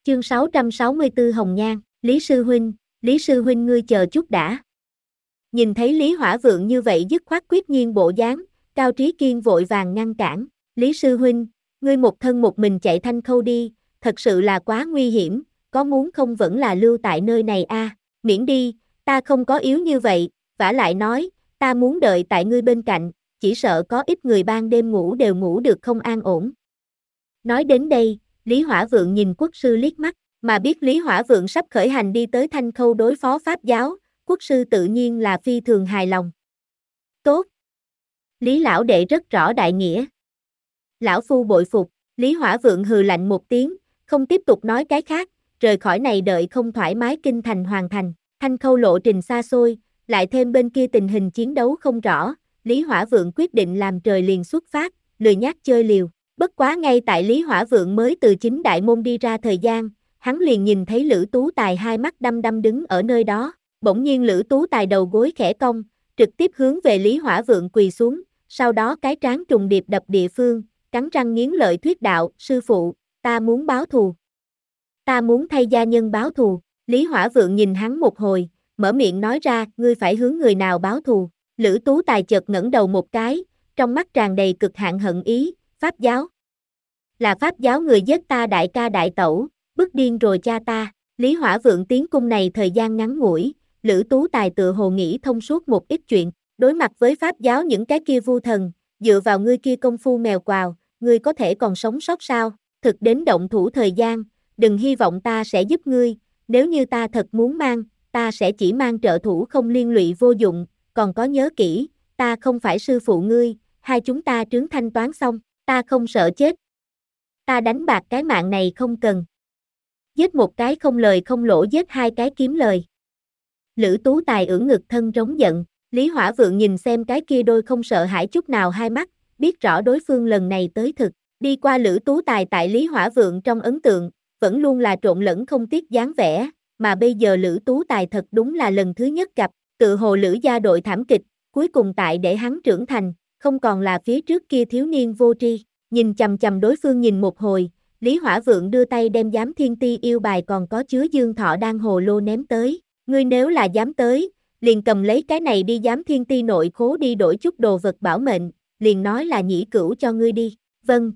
Chương 664 Hồng Nhan, Lý Sư Huynh ngươi chờ chút đã. Nhìn thấy Lý Hỏa Vượng như vậy dứt khoát quyết nhiên bộ dáng, Cao Trí Kiên vội vàng ngăn cản, Lý Sư Huynh, ngươi một thân một mình chạy Thanh Khâu đi, thật sự là quá nguy hiểm, có muốn không vẫn là lưu tại nơi này a, miễn đi, ta không có yếu như vậy, vả lại nói, ta muốn đợi tại ngươi bên cạnh, chỉ sợ có ít người ban đêm ngủ đều ngủ được không an ổn. Nói đến đây, Lý Hỏa Vượng nhìn quốc sư liếc mắt, mà biết Lý Hỏa Vượng sắp khởi hành đi tới Thanh Khâu đối phó Pháp giáo, quốc sư tự nhiên là phi thường hài lòng. Tốt! Lý lão đệ rất rõ đại nghĩa. Lão phu bội phục, Lý Hỏa Vượng hừ lạnh một tiếng, không tiếp tục nói cái khác, rời khỏi này đợi không thoải mái kinh thành hoàn thành. Thanh Khâu lộ trình xa xôi, lại thêm bên kia tình hình chiến đấu không rõ, Lý Hỏa Vượng quyết định làm trời liền xuất phát, lười nhác chơi liều. Bất quá ngay tại Lý Hỏa Vượng mới từ chính đại môn đi ra thời gian, hắn liền nhìn thấy Lữ Tú Tài hai mắt đăm đăm đứng ở nơi đó, bỗng nhiên Lữ Tú Tài đầu gối khẽ cong, trực tiếp hướng về Lý Hỏa Vượng quỳ xuống, sau đó cái trán trùng điệp đập địa phương, cắn răng nghiến lợi thuyết đạo, sư phụ, ta muốn báo thù. Ta muốn thay gia nhân báo thù. Lý Hỏa Vượng nhìn hắn một hồi, mở miệng nói ra, ngươi phải hướng người nào báo thù. Lữ Tú Tài chợt ngẩng đầu một cái, trong mắt tràn đầy cực hạn hận ý, Pháp giáo. Là Pháp giáo người giết ta đại ca đại tẩu, bức điên rồi cha ta. Lý Hỏa Vượng tiến cung này thời gian ngắn ngủi, Lữ Tú Tài tựa hồ nghĩ thông suốt một ít chuyện, đối mặt với Pháp giáo những cái kia vu thần, dựa vào ngươi kia công phu mèo quào, ngươi có thể còn sống sót sao? Thực đến động thủ thời gian, đừng hy vọng ta sẽ giúp ngươi, nếu như ta thật muốn mang, ta sẽ chỉ mang trợ thủ không liên lụy vô dụng, còn có nhớ kỹ, ta không phải sư phụ ngươi, hai chúng ta trướng thanh toán xong, ta không sợ chết. Ta đánh bạc cái mạng này không cần. Giết một cái không lời không lỗ, giết hai cái kiếm lời. Lữ Tú Tài ưỡn ngực thân rống giận, Lý Hỏa Vượng nhìn xem cái kia đôi không sợ hãi chút nào hai mắt, biết rõ đối phương lần này tới thực. Đi qua Lữ Tú Tài tại Lý Hỏa Vượng trong ấn tượng, vẫn luôn là trộn lẫn không tiếc dáng vẻ, mà bây giờ Lữ Tú Tài thật đúng là lần thứ nhất gặp, tự hồ Lữ gia đội thảm kịch, cuối cùng tại để hắn trưởng thành, không còn là phía trước kia thiếu niên vô tri. Nhìn chằm chằm đối phương nhìn một hồi, Lý Hỏa Vượng đưa tay đem Giám Thiên Ti yêu bài còn có chứa Dương Thọ Đan hồ lô ném tới, ngươi nếu là dám tới, liền cầm lấy cái này đi Giám Thiên Ti nội khố đi đổi chút đồ vật bảo mệnh, liền nói là nhĩ cửu cho ngươi đi, vâng.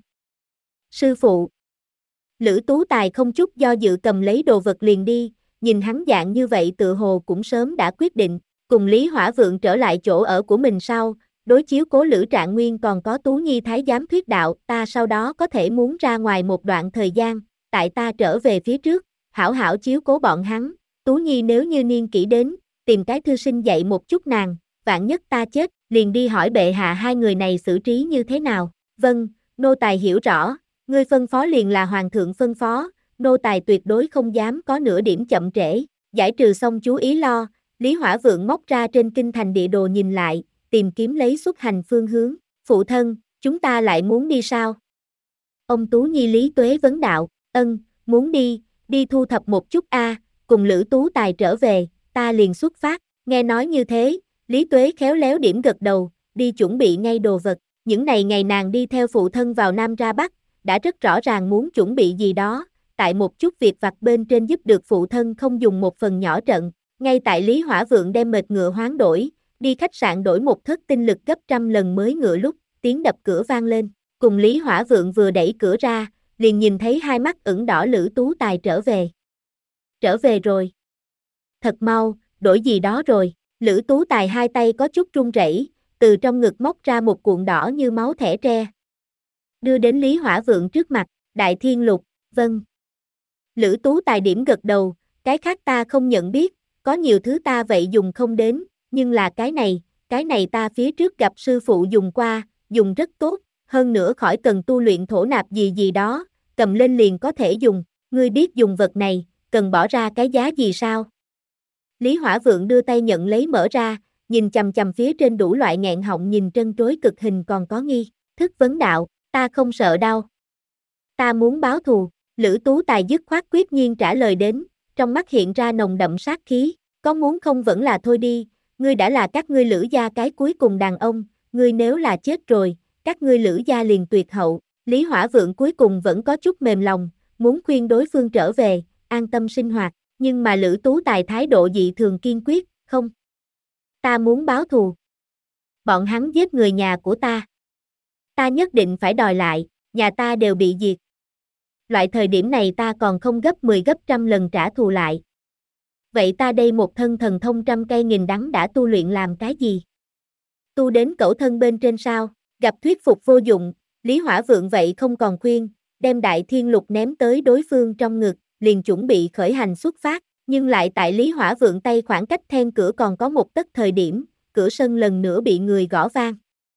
Sư phụ. Lữ Tú Tài không chút do dự cầm lấy đồ vật liền đi, nhìn hắn dạng như vậy tự hồ cũng sớm đã quyết định, cùng Lý Hỏa Vượng trở lại chỗ ở của mình sau, đối chiếu cố Lữ Trạng Nguyên còn có Tú Nhi Thái giám thuyết đạo, ta sau đó có thể muốn ra ngoài một đoạn thời gian, tại ta trở về phía trước, hảo hảo chiếu cố bọn hắn, Tú Nhi nếu như niên kỷ đến, tìm cái thư sinh dạy một chút nàng, vạn nhất ta chết, liền đi hỏi bệ hạ hai người này xử trí như thế nào, vâng, nô tài hiểu rõ, ngươi phân phó liền là hoàng thượng phân phó, nô tài tuyệt đối không dám có nửa điểm chậm trễ, giải trừ xong chú ý lo, Lý Hỏa Vượng móc ra trên kinh thành địa đồ nhìn lại, tìm kiếm lấy xuất hành phương hướng, phụ thân, chúng ta lại muốn đi sao? Ông Tú Nhi Lý Tuế vấn đạo, muốn đi thu thập một chút cùng Lữ Tú Tài trở về, ta liền xuất phát, nghe nói như thế, Lý Tuế khéo léo điểm gật đầu, đi chuẩn bị ngay đồ vật, những này ngày nàng đi theo phụ thân vào Nam ra Bắc, đã rất rõ ràng muốn chuẩn bị gì đó, tại một chút việc vặt bên trên giúp được phụ thân không dùng một phần nhỏ trận, ngay tại Lý Hỏa Vượng đem mệt ngựa hoán đổi, đi khách sạn đổi một thất tinh lực gấp trăm lần mới ngựa lúc, tiếng đập cửa vang lên, cùng Lý Hỏa Vượng vừa đẩy cửa ra, liền nhìn thấy hai mắt ửng đỏ Lữ Tú Tài trở về. Trở về rồi. Thật mau, đổi gì đó rồi, Lữ Tú Tài hai tay có chút run rẩy, từ trong ngực móc ra một cuộn đỏ như máu thẻ tre. Đưa đến Lý Hỏa Vượng trước mặt, Đại Thiên Lục, vâng. Lữ Tú Tài điểm gật đầu, cái khác ta không nhận biết, có nhiều thứ ta vậy dùng không đến, nhưng là cái này ta phía trước gặp sư phụ dùng qua, dùng rất tốt, hơn nữa khỏi cần tu luyện thổ nạp gì gì đó, cầm lên liền có thể dùng, ngươi biết dùng vật này, cần bỏ ra cái giá gì sao? Lý Hỏa Vượng đưa tay nhận lấy mở ra, nhìn chằm chằm phía trên đủ loại nghẹn họng nhìn trân trối cực hình còn có nghi, thức vấn đạo, ta không sợ đau. Ta muốn báo thù, Lữ Tú Tài dứt khoát quyết nhiên trả lời đến, trong mắt hiện ra nồng đậm sát khí, có muốn không vẫn là thôi đi, ngươi đã là các ngươi Lữ gia cái cuối cùng đàn ông, ngươi nếu là chết rồi, các ngươi Lữ gia liền tuyệt hậu, Lý Hỏa Vượng cuối cùng vẫn có chút mềm lòng, muốn khuyên đối phương trở về, an tâm sinh hoạt, nhưng mà Lữ Tú Tài thái độ dị thường kiên quyết, không. Ta muốn báo thù. Bọn hắn giết người nhà của ta. Ta nhất định phải đòi lại, nhà ta đều bị diệt. Loại thời điểm này ta còn không gấp 10 gấp trăm lần trả thù lại. Vậy ta đây một thân thần thông trăm cây nghìn đắng đã tu luyện làm cái gì? Tu đến cẩu thân bên trên sao? Gặp thuyết phục vô dụng, Lý Hỏa Vượng vậy không còn khuyên, đem Đại Thiên Lục ném tới đối phương trong ngực, liền chuẩn bị khởi hành xuất phát, nhưng lại tại Lý Hỏa Vượng tay khoảng cách then cửa còn có một tấc thời điểm, cửa sân lần nữa bị người gõ vang.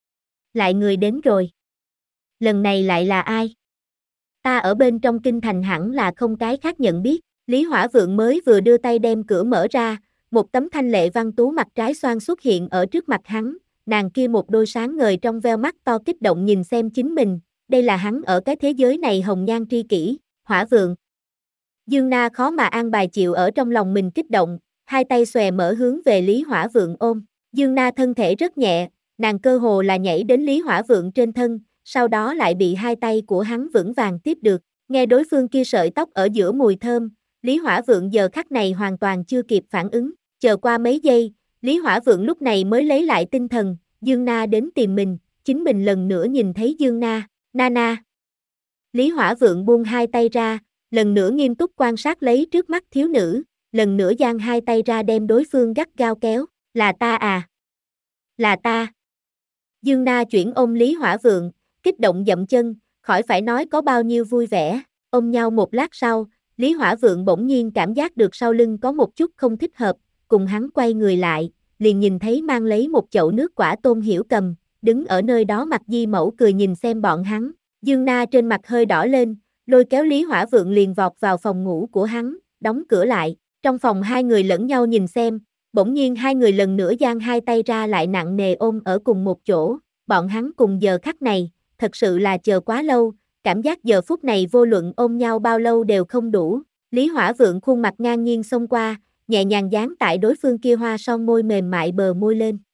Lại người đến rồi. Lần này lại là ai? Ta ở bên trong kinh thành hẳn là không cái khác nhận biết. Lý Hỏa Vượng mới vừa đưa tay đem cửa mở ra, một tấm thanh lệ văn tú mặt trái xoan xuất hiện ở trước mặt hắn, nàng kia một đôi sáng ngời trong veo mắt to kích động nhìn xem chính mình, đây là hắn ở cái thế giới này hồng nhan tri kỷ, Hỏa Vượng. Dương Na khó mà an bài chịu ở trong lòng mình kích động, hai tay xòe mở hướng về Lý Hỏa Vượng ôm, Dương Na thân thể rất nhẹ, nàng cơ hồ là nhảy đến Lý Hỏa Vượng trên thân, sau đó lại bị hai tay của hắn vững vàng tiếp được, nghe đối phương kia sợi tóc ở giữa mùi thơm, Lý Hỏa Vượng giờ khắc này hoàn toàn chưa kịp phản ứng, chờ qua mấy giây, Lý Hỏa Vượng lúc này mới lấy lại tinh thần, Dương Na đến tìm mình, chính mình lần nữa nhìn thấy Dương Na, Nana. Lý Hỏa Vượng buông hai tay ra, lần nữa nghiêm túc quan sát lấy trước mắt thiếu nữ, lần nữa giang hai tay ra đem đối phương gắt gao kéo, là ta à? Là ta. Dương Na chuyển ôm Lý Hỏa Vượng, kích động dậm chân, khỏi phải nói có bao nhiêu vui vẻ, ôm nhau một lát sau, Lý Hỏa Vượng bỗng nhiên cảm giác được sau lưng có một chút không thích hợp, cùng hắn quay người lại, liền nhìn thấy mang lấy một chậu nước quả Tôn Hiểu Cầm, đứng ở nơi đó mặt di mẫu cười nhìn xem bọn hắn, Dương Na trên mặt hơi đỏ lên, lôi kéo Lý Hỏa Vượng liền vọt vào phòng ngủ của hắn, đóng cửa lại, trong phòng hai người lẫn nhau nhìn xem, bỗng nhiên hai người lần nữa giang hai tay ra lại nặng nề ôm ở cùng một chỗ, bọn hắn cùng giờ khắc này, thật sự là chờ quá lâu, cảm giác giờ phút này vô luận ôm nhau bao lâu đều không đủ, Lý Hỏa Vượng khuôn mặt ngang nhiên xông qua, nhẹ nhàng dán tại đối phương kia hoa son môi mềm mại bờ môi lên,